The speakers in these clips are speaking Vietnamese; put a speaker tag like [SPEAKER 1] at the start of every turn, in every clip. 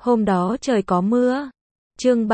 [SPEAKER 1] Hôm đó trời có mưa. Chương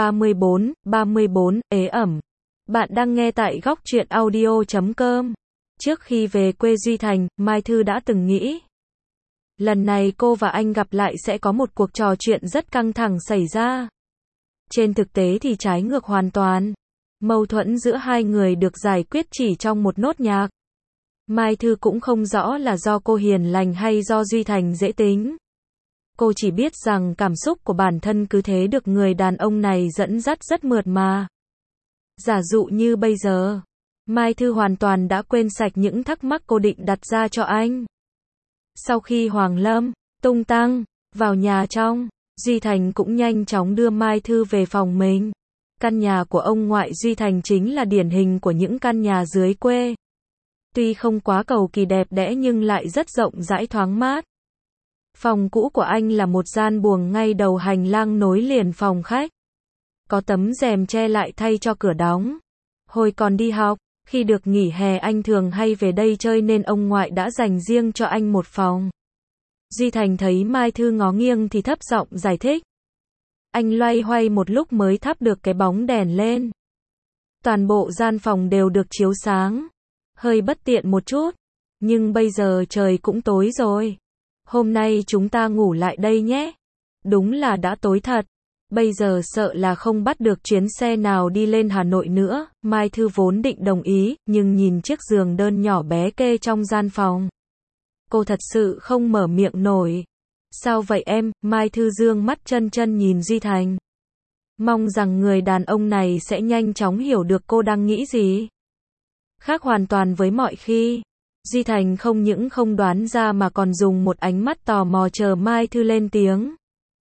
[SPEAKER 1] 34, ế ẩm. Bạn đang nghe tại góc truyện audio.com. Trước khi về quê Duy Thành, Mai Thư đã từng nghĩ. Lần này cô và anh gặp lại sẽ có một cuộc trò chuyện rất căng thẳng xảy ra. Trên thực tế thì trái ngược hoàn toàn. Mâu thuẫn giữa hai người được giải quyết chỉ trong một nốt nhạc. Mai Thư cũng không rõ là do cô hiền lành hay do Duy Thành dễ tính. Cô chỉ biết rằng cảm xúc của bản thân cứ thế được người đàn ông này dẫn dắt rất mượt mà. Giả dụ như bây giờ, Mai Thư hoàn toàn đã quên sạch những thắc mắc cô định đặt ra cho anh. Sau khi Hoàng Lâm, tung tăng, vào nhà trong, Duy Thành cũng nhanh chóng đưa Mai Thư về phòng mình. Căn nhà của ông ngoại Duy Thành chính là điển hình của những căn nhà dưới quê. Tuy không quá cầu kỳ đẹp đẽ nhưng lại rất rộng rãi thoáng mát. Phòng cũ của anh là một gian buồng ngay đầu hành lang nối liền phòng khách. Có tấm rèm che lại thay cho cửa đóng. Hồi còn đi học, khi được nghỉ hè anh thường hay về đây chơi nên ông ngoại đã dành riêng cho anh một phòng. Duy Thành thấy Mai Thư ngó nghiêng thì thấp giọng giải thích. Anh loay hoay một lúc mới thắp được cái bóng đèn lên. Toàn bộ gian phòng đều được chiếu sáng. Hơi bất tiện một chút. Nhưng bây giờ trời cũng tối rồi. Hôm nay chúng ta ngủ lại đây nhé. Đúng là đã tối thật. Bây giờ sợ là không bắt được chuyến xe nào đi lên Hà Nội nữa. Mai Thư vốn định đồng ý, nhưng nhìn chiếc giường đơn nhỏ bé kê trong gian phòng. Cô thật sự không mở miệng nổi. Sao vậy em? Mai Thư dương mắt chân chân nhìn Duy Thành. Mong rằng người đàn ông này sẽ nhanh chóng hiểu được cô đang nghĩ gì. Khác hoàn toàn với mọi khi. Duy Thành không những không đoán ra mà còn dùng một ánh mắt tò mò chờ Mai Thư lên tiếng.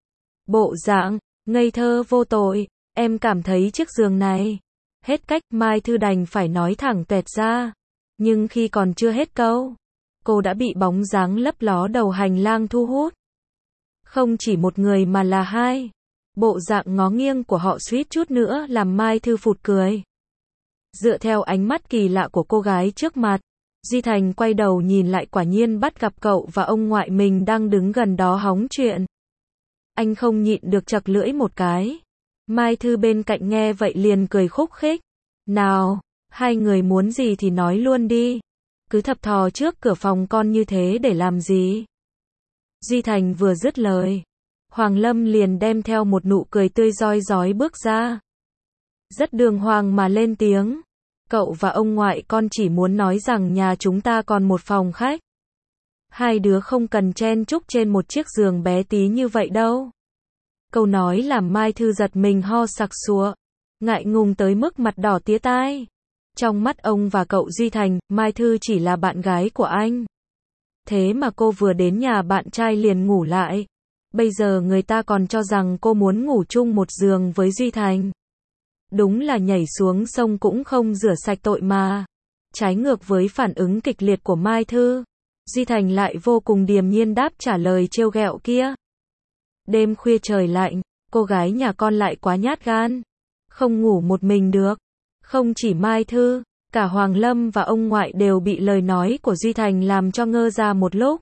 [SPEAKER 1] Bộ dạng ngây thơ vô tội, em cảm thấy chiếc giường này. Hết cách, Mai Thư đành phải nói thẳng tuẹt ra. Nhưng khi còn chưa hết câu, cô đã bị bóng dáng lấp ló đầu hành lang thu hút. Không chỉ một người mà là hai. Bộ dạng ngó nghiêng của họ suýt chút nữa làm Mai Thư phụt cười. Dựa theo ánh mắt kỳ lạ của cô gái trước mặt, Duy Thành quay đầu nhìn lại quả nhiên bắt gặp cậu và ông ngoại mình đang đứng gần đó hóng chuyện. Anh không nhịn được chật lưỡi một cái. Mai Thư bên cạnh nghe vậy liền cười khúc khích. Nào, hai người muốn gì thì nói luôn đi. Cứ thập thò trước cửa phòng con như thế để làm gì? Duy Thành vừa dứt lời, Hoàng Lâm liền đem theo một nụ cười tươi rói rói bước ra. Rất đường hoàng mà lên tiếng. Cậu và ông ngoại con chỉ muốn nói rằng nhà chúng ta còn một phòng khách. Hai đứa không cần chen chúc trên một chiếc giường bé tí như vậy đâu. Câu nói làm Mai Thư giật mình ho sặc sụa, ngại ngùng tới mức mặt đỏ tía tai. Trong mắt ông và cậu Duy Thành, Mai Thư chỉ là bạn gái của anh. Thế mà cô vừa đến nhà bạn trai liền ngủ lại. Bây giờ người ta còn cho rằng cô muốn ngủ chung một giường với Duy Thành. Đúng là nhảy xuống sông cũng không rửa sạch tội mà. Trái ngược với phản ứng kịch liệt của Mai Thư, Duy Thành lại vô cùng điềm nhiên đáp trả lời trêu ghẹo kia. Đêm khuya trời lạnh, cô gái nhà con lại quá nhát gan. Không ngủ một mình được. Không chỉ Mai Thư, cả Hoàng Lâm và ông ngoại đều bị lời nói của Duy Thành làm cho ngơ ra một lúc.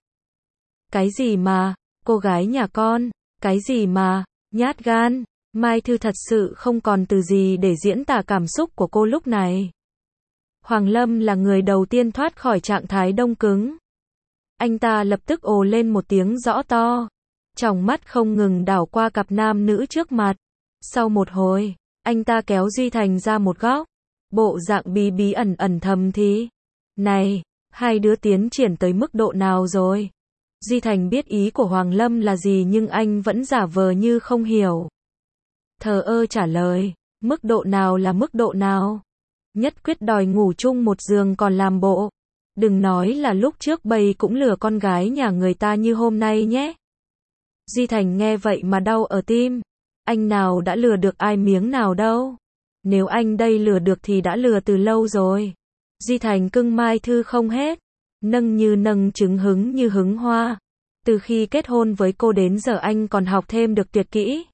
[SPEAKER 1] Cái gì mà, cô gái nhà con, cái gì mà, nhát gan. Mai Thư thật sự không còn từ gì để diễn tả cảm xúc của cô lúc này. Hoàng Lâm là người đầu tiên thoát khỏi trạng thái đông cứng. Anh ta lập tức ồ lên một tiếng rõ to. Tròng mắt không ngừng đảo qua cặp nam nữ trước mặt. Sau một hồi, anh ta kéo Duy Thành ra một góc. Bộ dạng bí bí ẩn ẩn thầm thì. Này, hai đứa tiến triển tới mức độ nào rồi? Duy Thành biết ý của Hoàng Lâm là gì nhưng anh vẫn giả vờ như không hiểu. Thờ ơ trả lời, mức độ nào là mức độ nào? Nhất quyết đòi ngủ chung một giường còn làm bộ. Đừng nói là lúc trước bầy cũng lừa con gái nhà người ta như hôm nay nhé. Duy Thành nghe vậy mà đau ở tim. Anh nào đã lừa được ai miếng nào đâu. Nếu anh đây lừa được thì đã lừa từ lâu rồi. Duy Thành cưng Mai Thư không hết. Nâng như nâng trứng hứng như hứng hoa. Từ khi kết hôn với cô đến giờ anh còn học thêm được tuyệt kỹ.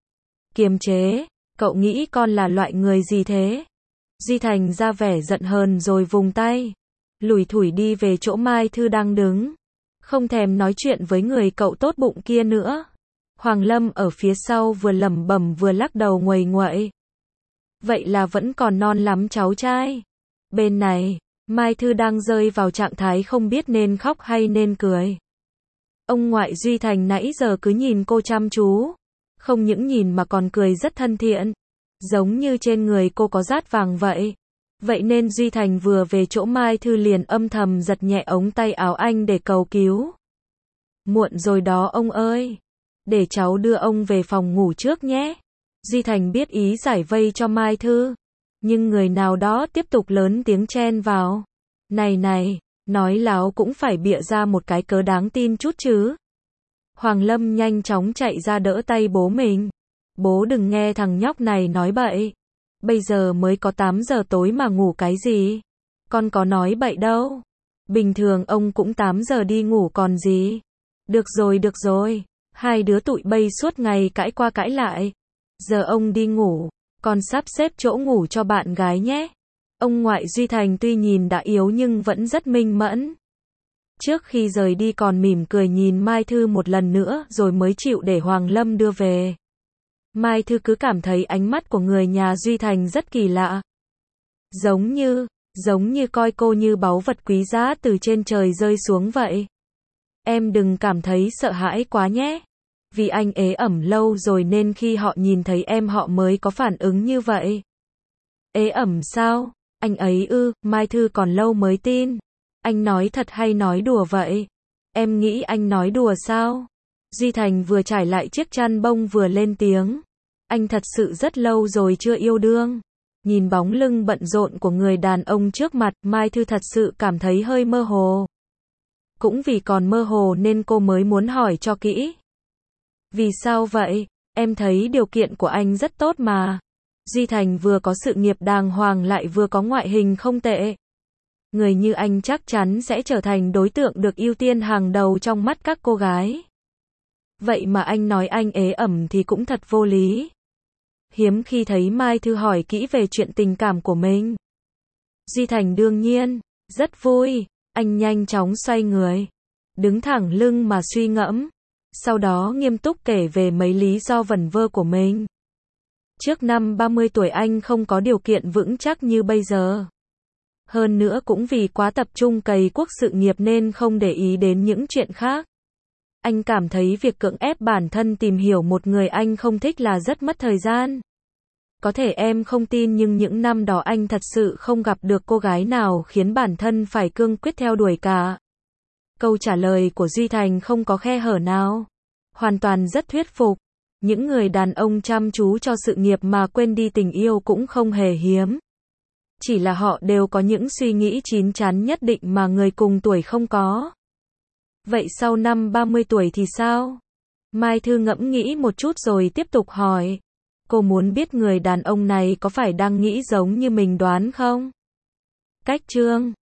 [SPEAKER 1] Kiềm chế, cậu nghĩ con là loại người gì thế? Duy Thành ra vẻ giận hờn rồi vùng tay. Lủi thủi đi về chỗ Mai Thư đang đứng. Không thèm nói chuyện với người cậu tốt bụng kia nữa. Hoàng Lâm ở phía sau vừa lẩm bẩm vừa lắc đầu nguầy nguậy. Vậy là vẫn còn non lắm cháu trai. Bên này, Mai Thư đang rơi vào trạng thái không biết nên khóc hay nên cười. Ông ngoại Duy Thành nãy giờ cứ nhìn cô chăm chú. Không những nhìn mà còn cười rất thân thiện. Giống như trên người cô có dát vàng vậy. Vậy nên Duy Thành vừa về chỗ Mai Thư liền âm thầm giật nhẹ ống tay áo anh để cầu cứu. Muộn rồi đó ông ơi. Để cháu đưa ông về phòng ngủ trước nhé. Duy Thành biết ý giải vây cho Mai Thư. Nhưng người nào đó tiếp tục lớn tiếng chen vào. Này này, nói láo cũng phải bịa ra một cái cớ đáng tin chút chứ. Hoàng Lâm nhanh chóng chạy ra đỡ tay bố mình. Bố đừng nghe thằng nhóc này nói bậy. Bây giờ mới có 8 giờ tối mà ngủ cái gì. Con có nói bậy đâu. Bình thường ông cũng 8 giờ đi ngủ còn gì. Được rồi. Hai đứa tụi bay suốt ngày cãi qua cãi lại. Giờ ông đi ngủ. Con sắp xếp chỗ ngủ cho bạn gái nhé. Ông ngoại Duy Thành tuy nhìn đã yếu nhưng vẫn rất minh mẫn. Trước khi rời đi còn mỉm cười nhìn Mai Thư một lần nữa rồi mới chịu để Hoàng Lâm đưa về. Mai Thư cứ cảm thấy ánh mắt của người nhà Duy Thành rất kỳ lạ. Giống như coi cô như báu vật quý giá từ trên trời rơi xuống vậy. Em đừng cảm thấy sợ hãi quá nhé. Vì anh ế ẩm lâu rồi nên khi họ nhìn thấy em họ mới có phản ứng như vậy. Ế ẩm sao? Anh ấy Mai Thư còn lâu mới tin. Anh nói thật hay nói đùa vậy? Em nghĩ anh nói đùa sao? Duy Thành vừa trải lại chiếc chăn bông vừa lên tiếng. Anh thật sự rất lâu rồi chưa yêu đương. Nhìn bóng lưng bận rộn của người đàn ông trước mặt, Mai Thư thật sự cảm thấy hơi mơ hồ. Cũng vì còn mơ hồ nên cô mới muốn hỏi cho kỹ. Vì sao vậy? Em thấy điều kiện của anh rất tốt mà. Duy Thành vừa có sự nghiệp đàng hoàng lại vừa có ngoại hình không tệ. Người như anh chắc chắn sẽ trở thành đối tượng được ưu tiên hàng đầu trong mắt các cô gái. Vậy mà anh nói anh ế ẩm thì cũng thật vô lý. Hiếm khi thấy Mai Thư hỏi kỹ về chuyện tình cảm của mình. Duy Thành đương nhiên rất vui. Anh nhanh chóng xoay người, đứng thẳng lưng mà suy ngẫm. Sau đó nghiêm túc kể về mấy lý do vẩn vơ của mình. Trước năm 30 tuổi anh không có điều kiện vững chắc như bây giờ. Hơn nữa cũng vì quá tập trung cày cuốc sự nghiệp nên không để ý đến những chuyện khác. Anh cảm thấy việc cưỡng ép bản thân tìm hiểu một người anh không thích là rất mất thời gian. Có thể em không tin nhưng những năm đó anh thật sự không gặp được cô gái nào khiến bản thân phải cương quyết theo đuổi cả. Câu trả lời của Duy Thành không có khe hở nào. Hoàn toàn rất thuyết phục. Những người đàn ông chăm chú cho sự nghiệp mà quên đi tình yêu cũng không hề hiếm. Chỉ là họ đều có những suy nghĩ chín chắn nhất định mà người cùng tuổi không có. Vậy sau năm 30 tuổi thì sao? Mai Thư ngẫm nghĩ một chút rồi tiếp tục hỏi. Cô muốn biết người đàn ông này có phải đang nghĩ giống như mình đoán không? Cách chương